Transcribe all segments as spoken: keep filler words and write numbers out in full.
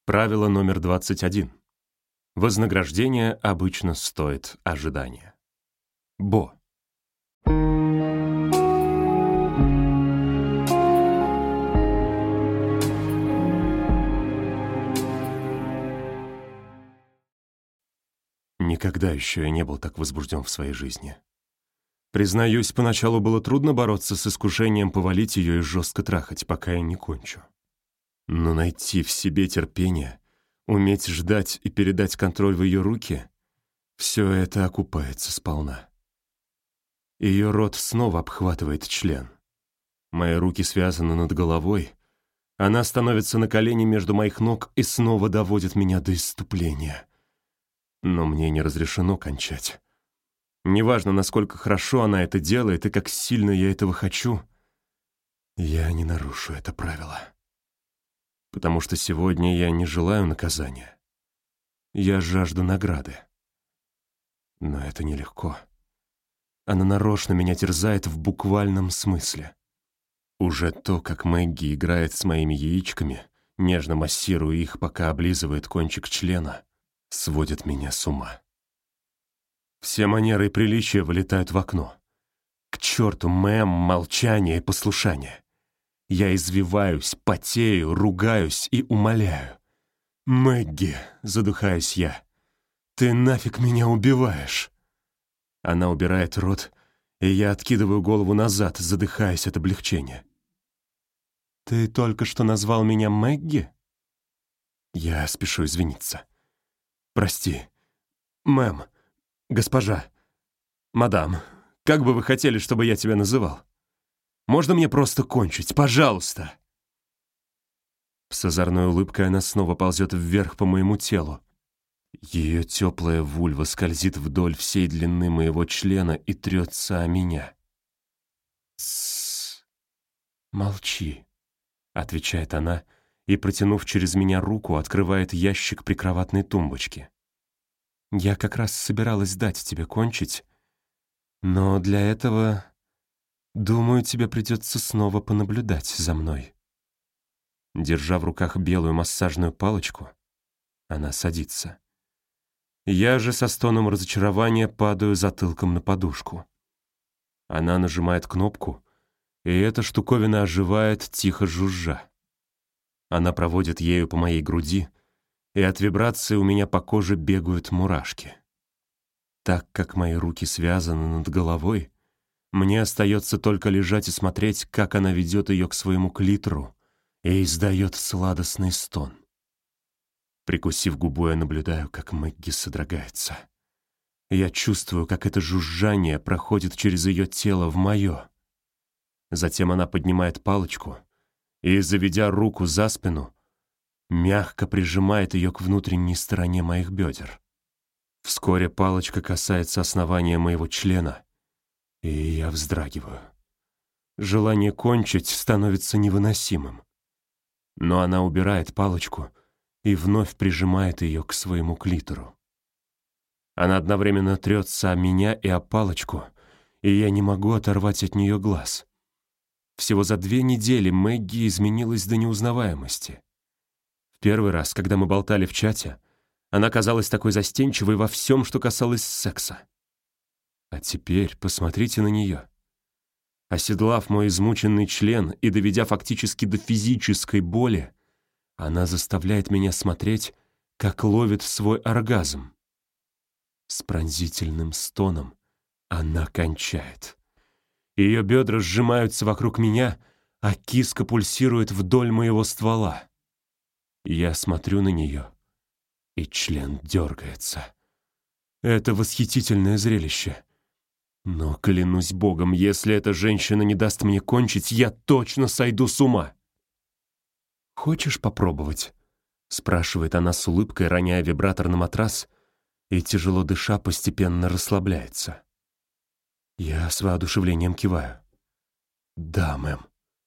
Правило номер двадцать один. Вознаграждение обычно стоит ожидания. Бо. Никогда еще я не был так возбужден в своей жизни. Признаюсь, поначалу было трудно бороться с искушением повалить ее и жестко трахать, пока я не кончу. Но найти в себе терпение, уметь ждать и передать контроль в ее руки — все это окупается сполна. Ее рот снова обхватывает член. Мои руки связаны над головой. Она становится на колени между моих ног и снова доводит меня до исступления. Но мне не разрешено кончать. Неважно, насколько хорошо она это делает и как сильно я этого хочу, я не нарушу это правило. Потому что сегодня я не желаю наказания. Я жажду награды. Но это нелегко. Она нарочно меня терзает в буквальном смысле. Уже то, как Мэгги играет с моими яичками, нежно массируя их, пока облизывает кончик члена, сводит меня с ума. Все манеры и приличия вылетают в окно. К черту мэм, молчание и послушание. Я извиваюсь, потею, ругаюсь и умоляю. «Мэгги», — задыхаюсь я, — «ты нафиг меня убиваешь?» Она убирает рот, и я откидываю голову назад, задыхаясь от облегчения. «Ты только что назвал меня Мэгги?» Я спешу извиниться. «Прости, мэм, госпожа, мадам, как бы вы хотели, чтобы я тебя называл? Можно мне просто кончить, пожалуйста?» С озорной улыбкой она снова ползет вверх по моему телу. Ее теплая вульва скользит вдоль всей длины моего члена и трется о меня. «Тссс, молчи», — отвечает она, и, протянув через меня руку, открывает ящик прикроватной тумбочки. «Я как раз собиралась дать тебе кончить, но для этого, думаю, тебе придется снова понаблюдать за мной». Держа в руках белую массажную палочку, она садится. Я же со стоном разочарования падаю затылком на подушку. Она нажимает кнопку, и эта штуковина оживает, тихо жужжа. Она проводит ею по моей груди, и от вибрации у меня по коже бегают мурашки. Так как мои руки связаны над головой, мне остается только лежать и смотреть, как она ведет ее к своему клитору и издает сладостный стон. Прикусив губу, я наблюдаю, как Мэгги содрогается. Я чувствую, как это жужжание проходит через ее тело в мое. Затем она поднимает палочку и, заведя руку за спину, мягко прижимает ее к внутренней стороне моих бедер. Вскоре палочка касается основания моего члена, и я вздрагиваю. Желание кончить становится невыносимым. Но она убирает палочку и вновь прижимает ее к своему клитору. Она одновременно трется о меня и о палочку, и я не могу оторвать от нее глаз. Всего за две недели Мэгги изменилась до неузнаваемости. В первый раз, когда мы болтали в чате, она казалась такой застенчивой во всем, что касалось секса. А теперь посмотрите на нее. Оседлав мой измученный член и доведя фактически до физической боли, она заставляет меня смотреть, как ловит свой оргазм. С пронзительным стоном она кончает. Ее бедра сжимаются вокруг меня, а киска пульсирует вдоль моего ствола. Я смотрю на нее, и член дергается. Это восхитительное зрелище. Но, клянусь Богом, если эта женщина не даст мне кончить, я точно сойду с ума. «Хочешь попробовать?» — спрашивает она с улыбкой, роняя вибратор на матрас, и, тяжело дыша, постепенно расслабляется. Я с воодушевлением киваю. «Да, мэм».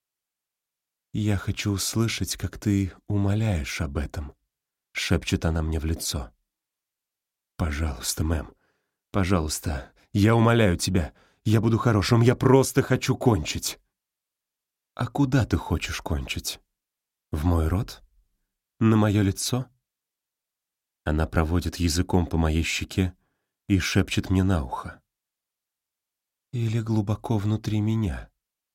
«Я хочу услышать, как ты умоляешь об этом», — шепчет она мне в лицо. «Пожалуйста, мэм, пожалуйста, я умоляю тебя, я буду хорошим, я просто хочу кончить». «А куда ты хочешь кончить? В мой рот?» На мое лицо?» Она проводит языком по моей щеке и шепчет мне на ухо. «Или глубоко внутри меня?»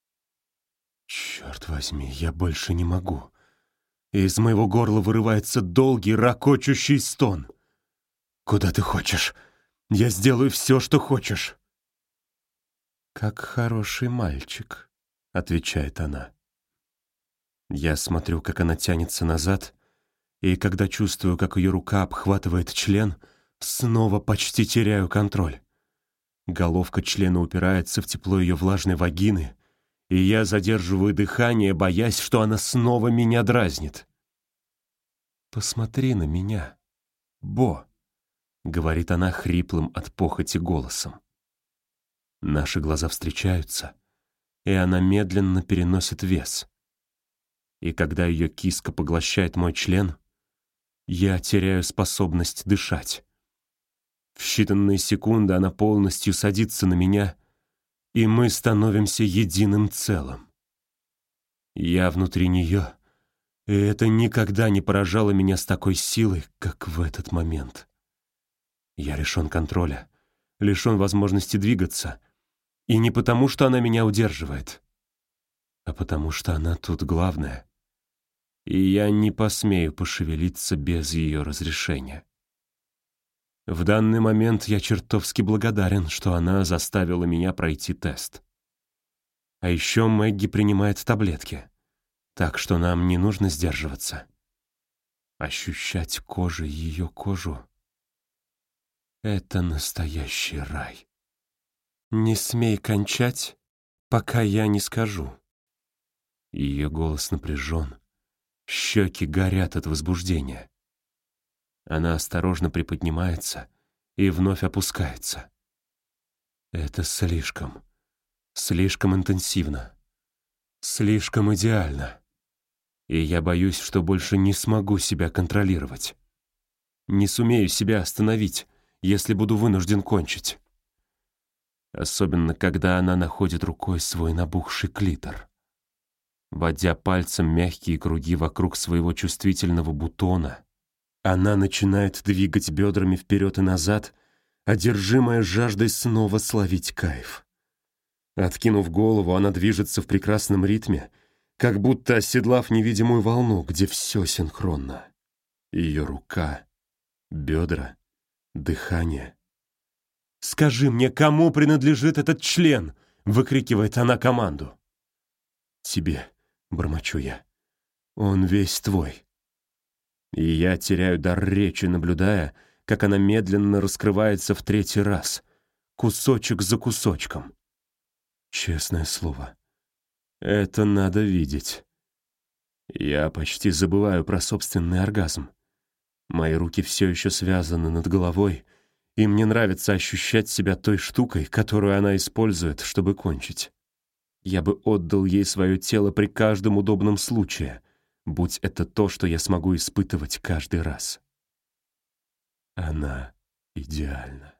Черт возьми, я больше не могу. Из моего горла вырывается долгий, ракочущий стон. «Куда ты хочешь? Я сделаю все, что хочешь». «Как хороший мальчик», — отвечает она. Я смотрю, как она тянется назад, и когда чувствую, как ее рука обхватывает член, снова почти теряю контроль. Головка члена упирается в тепло ее влажной вагины, и я задерживаю дыхание, боясь, что она снова меня дразнит. «Посмотри на меня, Бо», — говорит она хриплым от похоти голосом. Наши глаза встречаются, и она медленно переносит вес. И когда ее киска поглощает мой член, я теряю способность дышать. В считанные секунды она полностью садится на меня, и мы становимся единым целым. Я внутри нее, и это никогда не поражало меня с такой силой, как в этот момент. Я лишен контроля, лишен возможности двигаться, и не потому, что она меня удерживает, а потому что она тут главная, и я не посмею пошевелиться без ее разрешения. В данный момент я чертовски благодарен, что она заставила меня пройти тест. А еще Мэгги принимает таблетки, так что нам не нужно сдерживаться. Ощущать кожей ее кожу — это настоящий рай. «Не смей кончать, пока я не скажу». Ее голос напряжен, щеки горят от возбуждения. Она осторожно приподнимается и вновь опускается. Это слишком, слишком интенсивно, слишком идеально. И я боюсь, что больше не смогу себя контролировать. Не сумею себя остановить, если буду вынужден кончить. Особенно, когда она находит рукой свой набухший клитор. Водя пальцем мягкие круги вокруг своего чувствительного бутона, она начинает двигать бедрами вперед и назад, одержимая жаждой снова словить кайф. Откинув голову, она движется в прекрасном ритме, как будто оседлав невидимую волну, где все синхронно. Ее рука, бедра, дыхание. «Скажи мне, кому принадлежит этот член?» — выкрикивает она команду. «Тебе», — бормочу я, — «он весь твой». И я теряю дар речи, наблюдая, как она медленно раскрывается в третий раз, кусочек за кусочком. Честное слово, это надо видеть. Я почти забываю про собственный оргазм. Мои руки все еще связаны над головой, и мне нравится ощущать себя той штукой, которую она использует, чтобы кончить. Я бы отдал ей свое тело при каждом удобном случае, будь это то, что я смогу испытывать каждый раз. Она идеальна.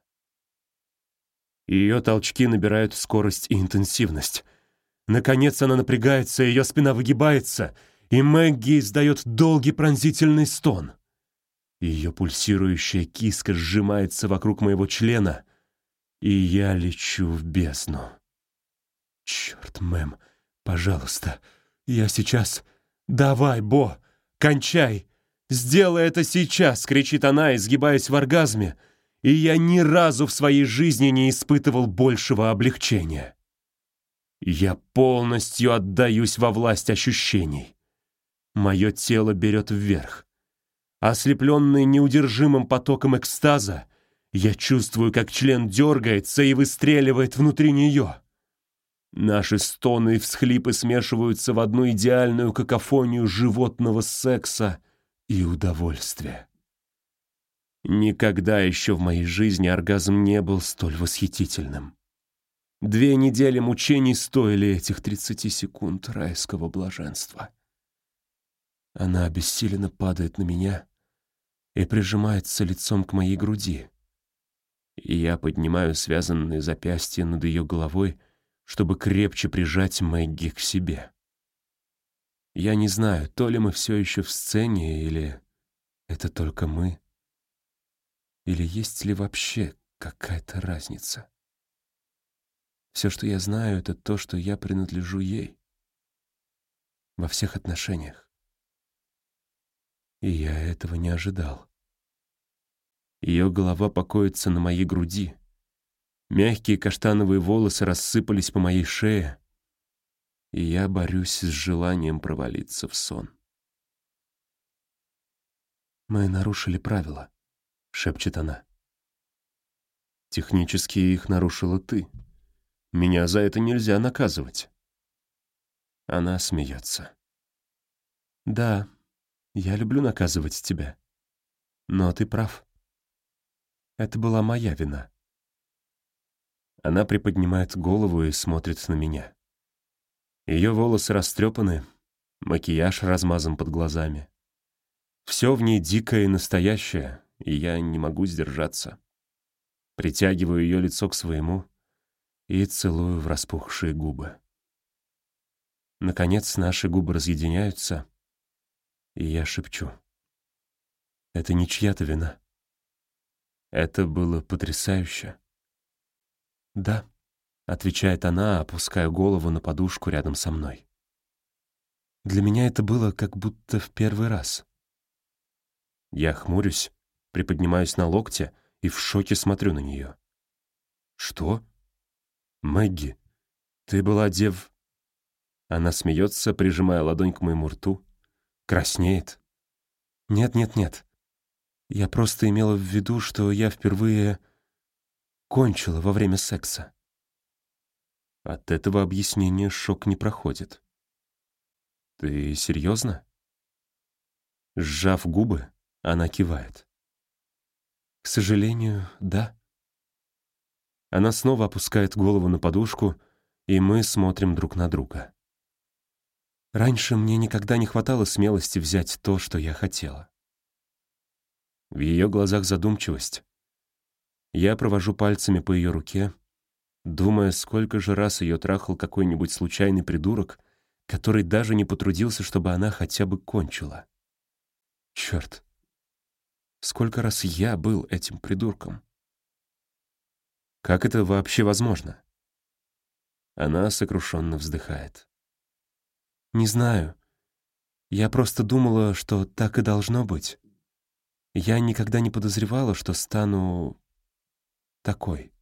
Ее толчки набирают скорость и интенсивность. Наконец она напрягается, ее спина выгибается, и Мэгги издает долгий пронзительный стон. Ее пульсирующая киска сжимается вокруг моего члена, и я лечу в бездну. «Черт, мэм, пожалуйста, я сейчас...» «Давай, Бо, кончай! Сделай это сейчас!» — кричит она, изгибаясь в оргазме, и я ни разу в своей жизни не испытывал большего облегчения. Я полностью отдаюсь во власть ощущений. Мое тело берет вверх. Ослепленный неудержимым потоком экстаза, я чувствую, как член дергается и выстреливает внутри нее. Наши стоны и всхлипы смешиваются в одну идеальную какофонию животного секса и удовольствия. Никогда еще в моей жизни оргазм не был столь восхитительным. Две недели мучений стоили этих тридцати секунд райского блаженства. Она обессиленно падает на меня и прижимается лицом к моей груди. И я поднимаю связанные запястья над ее головой, чтобы крепче прижать Мэгги к себе. Я не знаю, то ли мы все еще в сцене, или это только мы, или есть ли вообще какая-то разница. Все, что я знаю, это то, что я принадлежу ей. Во всех отношениях. И я этого не ожидал. Ее голова покоится на моей груди. Мягкие каштановые волосы рассыпались по моей шее, и я борюсь с желанием провалиться в сон. «Мы нарушили правила», — шепчет она. «Технически их нарушила ты. Меня за это нельзя наказывать». Она смеется. «Да, я люблю наказывать тебя. Но ты прав. Это была моя вина». Она приподнимает голову и смотрит на меня. Ее волосы растрепаны, макияж размазан под глазами. Все в ней дикое и настоящее, и я не могу сдержаться. Притягиваю ее лицо к своему и целую в распухшие губы. Наконец наши губы разъединяются, и я шепчу. Это не чья-то вина. Это было потрясающе. «Да», — отвечает она, опуская голову на подушку рядом со мной. «Для меня это было как будто в первый раз». Я хмурюсь, приподнимаюсь на локте и в шоке смотрю на нее. «Что? Мэгги, ты была дев...» Она смеется, прижимая ладонь к моему рту, краснеет. «Нет-нет-нет. Я просто имела в виду, что я впервые кончила во время секса». От этого объяснения шок не проходит. «Ты серьезно?» Сжав губы, она кивает. «К сожалению, да». Она снова опускает голову на подушку, и мы смотрим друг на друга. Раньше мне никогда не хватало смелости взять то, что я хотела. В ее глазах задумчивость. Я провожу пальцами по ее руке, думая, сколько же раз ее трахал какой-нибудь случайный придурок, который даже не потрудился, чтобы она хотя бы кончила. Черт, сколько раз я был этим придурком? Как это вообще возможно? Она сокрушенно вздыхает. Не знаю. Я просто думала, что так и должно быть. Я никогда не подозревала, что стану такой.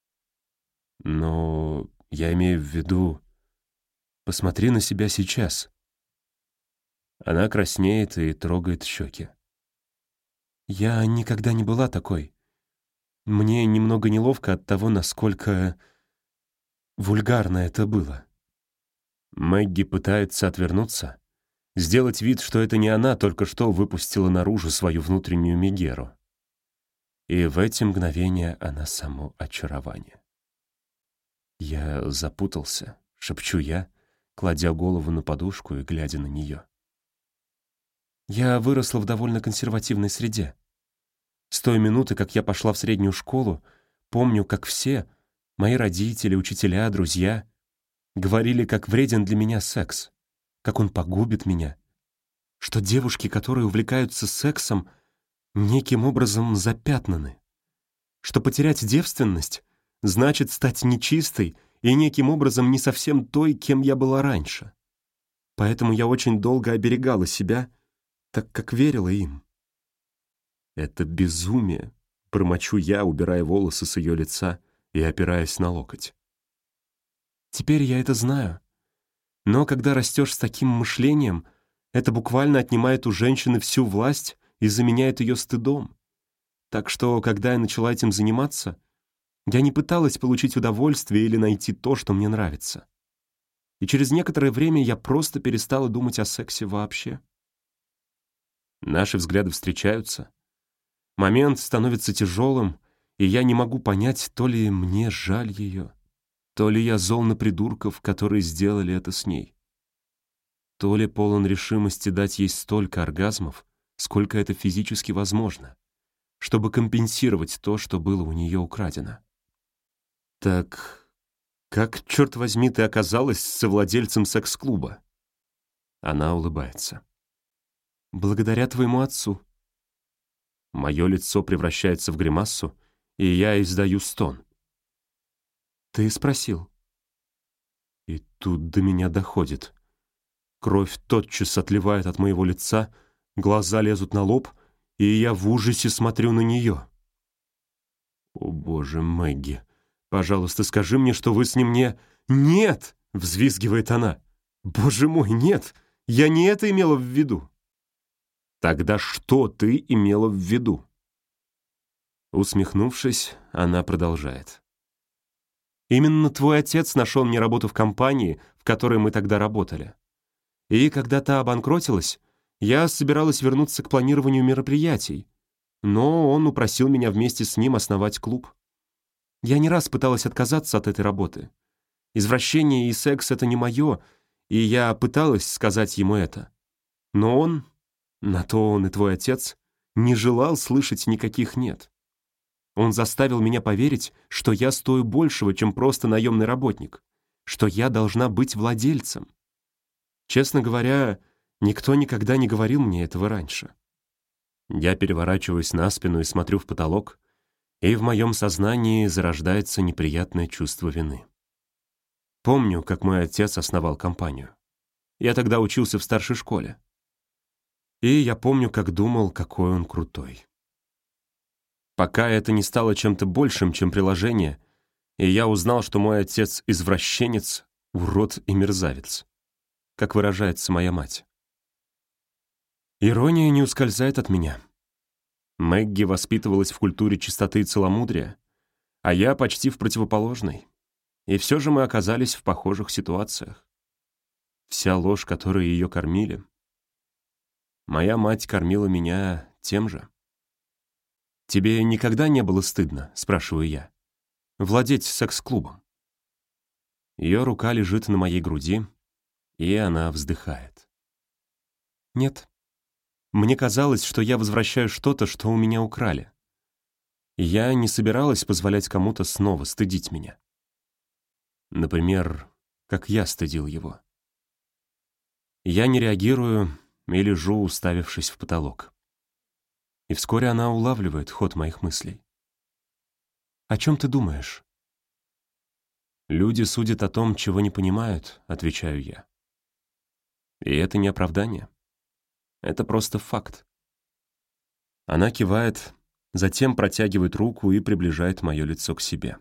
Но я имею в виду, посмотри на себя сейчас. Она краснеет и трогает щеки. Я никогда не была такой. Мне немного неловко от того, насколько вульгарно это было. Мэгги пытается отвернуться, сделать вид, что это не она только что выпустила наружу свою внутреннюю мегеру. И в эти мгновения она само очарование. «Я запутался», — шепчу я, кладя голову на подушку и глядя на нее. Я выросла в довольно консервативной среде. С той минуты, как я пошла в среднюю школу, помню, как все, мои родители, учителя, друзья, говорили, как вреден для меня секс, как он погубит меня, что девушки, которые увлекаются сексом, неким образом запятнаны, что потерять девственность значит стать нечистой и неким образом не совсем той, кем я была раньше. Поэтому я очень долго оберегала себя, так как верила им. «Это безумие», — промочу я, убирая волосы с ее лица и опираясь на локоть. Теперь я это знаю. Но когда растешь с таким мышлением, это буквально отнимает у женщины всю власть и заменяет ее стыдом. Так что, когда я начала этим заниматься, я не пыталась получить удовольствие или найти то, что мне нравится. И через некоторое время я просто перестала думать о сексе вообще. Наши взгляды встречаются. Момент становится тяжелым, и я не могу понять, то ли мне жаль ее, то ли я зол на придурков, которые сделали это с ней, то ли полон решимости дать ей столько оргазмов, сколько это физически возможно, чтобы компенсировать то, что было у нее украдено. «Так как, черт возьми, ты оказалась совладельцем секс-клуба?» Она улыбается. «Благодаря твоему отцу». Мое лицо превращается в гримассу, и я издаю стон. «Ты спросил». И тут до меня доходит. Кровь тотчас отливает от моего лица, глаза лезут на лоб, и я в ужасе смотрю на нее. «О, боже, Мэгги, пожалуйста, скажи мне, что вы с ним не...» «Нет!» — взвизгивает она. «Боже мой, нет! Я не это имела в виду!» «Тогда что ты имела в виду?» Усмехнувшись, она продолжает. «Именно твой отец нашел мне работу в компании, в которой мы тогда работали. И когда та обанкротилась, я собиралась вернуться к планированию мероприятий, но он упросил меня вместе с ним основать клуб. Я не раз пыталась отказаться от этой работы. Извращение и секс — это не мое, и я пыталась сказать ему это. Но он, на то он и твой отец, не желал слышать никаких «нет». Он заставил меня поверить, что я стою большего, чем просто наемный работник, что я должна быть владельцем. Честно говоря, никто никогда не говорил мне этого раньше». Я переворачиваюсь на спину и смотрю в потолок, и в моем сознании зарождается неприятное чувство вины. Помню, как мой отец основал компанию. Я тогда учился в старшей школе. И я помню, как думал, какой он крутой. Пока это не стало чем-то большим, чем приложение, и я узнал, что мой отец — извращенец, урод и мерзавец, как выражается моя мать. Ирония не ускользает от меня. Мэгги воспитывалась в культуре чистоты и целомудрия, а я почти в противоположной. И все же мы оказались в похожих ситуациях. Вся ложь, которой ее кормили. Моя мать кормила меня тем же. «Тебе никогда не было стыдно?» — спрашиваю я. «Владеть секс-клубом?» Ее рука лежит на моей груди, и она вздыхает. «Нет. Мне казалось, что я возвращаю что-то, что у меня украли. Я не собиралась позволять кому-то снова стыдить меня. Например, как я стыдил его. Я не реагирую и лежу, уставившись в потолок. И вскоре она улавливает ход моих мыслей. «О чем ты думаешь?» «Люди судят о том, чего не понимают», — отвечаю я. И это не оправдание. Это просто факт. Она кивает, затем протягивает руку и приближает мое лицо к себе.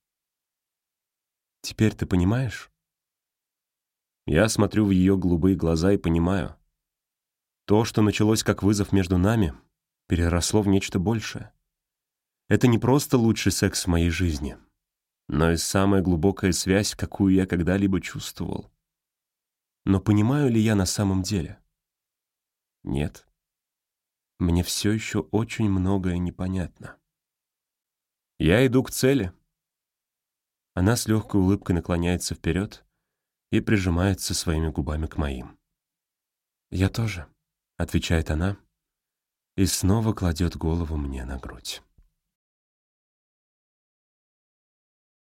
«Теперь ты понимаешь?» Я смотрю в ее голубые глаза и понимаю. То, что началось как вызов между нами, переросло в нечто большее. Это не просто лучший секс в моей жизни, но и самая глубокая связь, какую я когда-либо чувствовал. Но понимаю ли я на самом деле? Нет. Мне все еще очень многое непонятно. Я иду к цели. Она с легкой улыбкой наклоняется вперед и прижимается своими губами к моим. «Я тоже», — отвечает она, и снова кладет голову мне на грудь.